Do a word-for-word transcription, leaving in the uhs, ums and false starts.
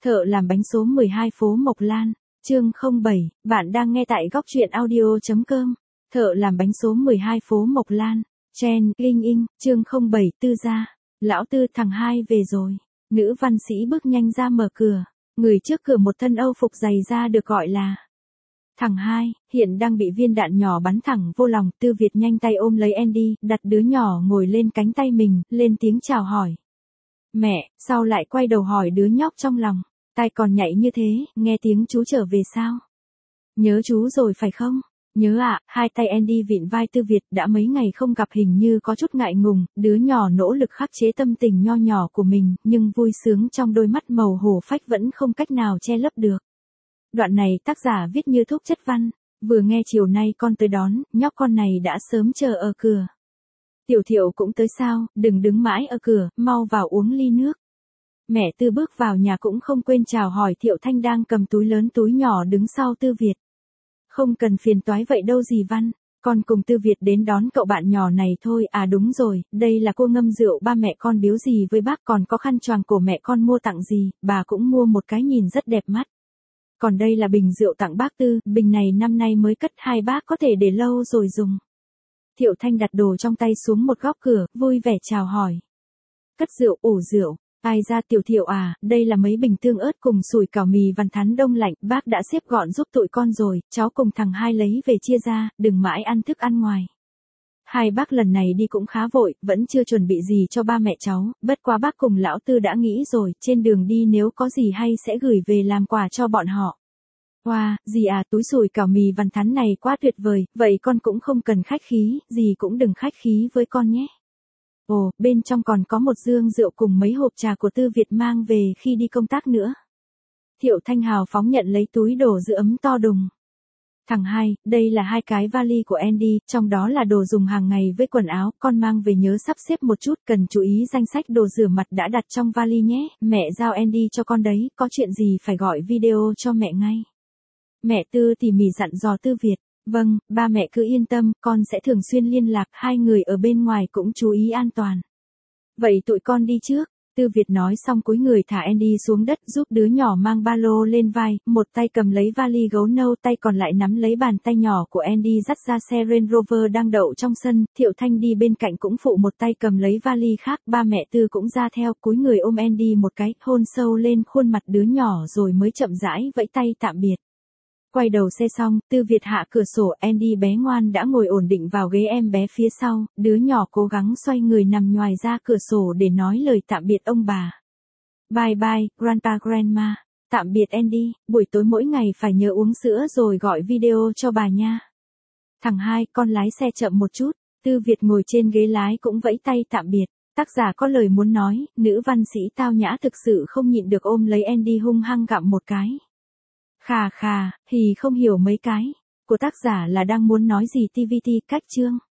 Thợ làm bánh số mười hai phố Mộc Lan, chương không bảy, bạn đang nghe tại góc truyện audio chấm com. Thợ làm bánh số mười hai phố Mộc Lan, Chen, Linh In, chương không bảy, Tư gia. Lão Tư, thằng hai về rồi. Nữ văn sĩ bước nhanh ra mở cửa. Người trước cửa một thân âu phục dày da được gọi là thằng hai, hiện đang bị viên đạn nhỏ bắn thẳng vô lòng. Tư Việt nhanh tay ôm lấy Andy, đặt đứa nhỏ ngồi lên cánh tay mình, lên tiếng chào hỏi. Mẹ, sau lại quay đầu hỏi đứa nhóc trong lòng. Tai còn nhạy như thế, nghe tiếng chú trở về sao? Nhớ chú rồi phải không? Nhớ ạ, à, hai tay Andy vịn vai Tư Việt, đã mấy ngày không gặp hình như có chút ngại ngùng, đứa nhỏ nỗ lực khắc chế tâm tình nho nhỏ của mình, nhưng vui sướng trong đôi mắt màu hổ phách vẫn không cách nào che lấp được. Đoạn này tác giả viết như thuốc chất văn, vừa nghe chiều nay con tới đón, nhóc con này đã sớm chờ ở cửa. Tiểu Thiệu cũng tới sao, đừng đứng mãi ở cửa, mau vào uống ly nước. Mẹ Tư bước vào nhà cũng không quên chào hỏi Thiệu Thanh đang cầm túi lớn túi nhỏ đứng sau Tư Việt. Không cần phiền toái vậy đâu dì Văn, con cùng Tư Việt đến đón cậu bạn nhỏ này thôi. À đúng rồi, đây là cua ngâm rượu ba mẹ con biếu dì với bác, còn có khăn choàng cổ mẹ con mua tặng dì, bà cũng mua một cái nhìn rất đẹp mắt. Còn đây là bình rượu tặng bác Tư, bình này năm nay mới cất, hai bác có thể để lâu rồi dùng. Thiệu Thanh đặt đồ trong tay xuống một góc cửa, vui vẻ chào hỏi. Cất rượu, ủ rượu. Ai ra Tiểu Thiệu à, đây là mấy bình tương ớt cùng sủi cảo mì vằn thắn đông lạnh, bác đã xếp gọn giúp tụi con rồi, cháu cùng thằng hai lấy về chia ra, đừng mãi ăn thức ăn ngoài. Hai bác lần này đi cũng khá vội, vẫn chưa chuẩn bị gì cho ba mẹ cháu, bất quá bác cùng lão Tư đã nghĩ rồi, trên đường đi nếu có gì hay sẽ gửi về làm quà cho bọn họ. Wow, dì à, túi sủi cảo mì vằn thắn này quá tuyệt vời, vậy con cũng không cần khách khí, dì cũng đừng khách khí với con nhé. Ồ, bên trong còn có một dương rượu cùng mấy hộp trà của Tư Việt mang về khi đi công tác nữa. Thiệu Thanh hào phóng nhận lấy túi đồ giữ ấm to đùng. Thằng hai, đây là hai cái vali của Andy, trong đó là đồ dùng hàng ngày với quần áo, con mang về nhớ sắp xếp một chút, cần chú ý danh sách đồ rửa mặt đã đặt trong vali nhé, mẹ giao Andy cho con đấy, có chuyện gì phải gọi video cho mẹ ngay. Mẹ Tư tỉ mỉ dặn dò Tư Việt. Vâng, ba mẹ cứ yên tâm, con sẽ thường xuyên liên lạc, hai người ở bên ngoài cũng chú ý an toàn. Vậy tụi con đi trước. Tư Việt nói xong cúi người thả Andy xuống đất, giúp đứa nhỏ mang ba lô lên vai, một tay cầm lấy vali gấu nâu, tay còn lại nắm lấy bàn tay nhỏ của Andy dắt ra xe Range Rover đang đậu trong sân. Thiệu Thanh đi bên cạnh cũng phụ một tay cầm lấy vali khác, ba mẹ Tư cũng ra theo, cúi người ôm Andy một cái, hôn sâu lên khuôn mặt đứa nhỏ rồi mới chậm rãi vẫy tay tạm biệt. Quay đầu xe xong, Tư Việt hạ cửa sổ, Andy bé ngoan đã ngồi ổn định vào ghế em bé phía sau, đứa nhỏ cố gắng xoay người nằm nhoài ra cửa sổ để nói lời tạm biệt ông bà. Bye bye, Grandpa Grandma. Tạm biệt Andy, buổi tối mỗi ngày phải nhớ uống sữa rồi gọi video cho bà nha. Thằng hai, con lái xe chậm một chút. Tư Việt ngồi trên ghế lái cũng vẫy tay tạm biệt. Tác giả có lời muốn nói, nữ văn sĩ tao nhã thực sự không nhịn được ôm lấy Andy hung hăng gặm một cái. Khà khà, thì không hiểu mấy cái của tác giả là đang muốn nói gì tê vê tê cách chương.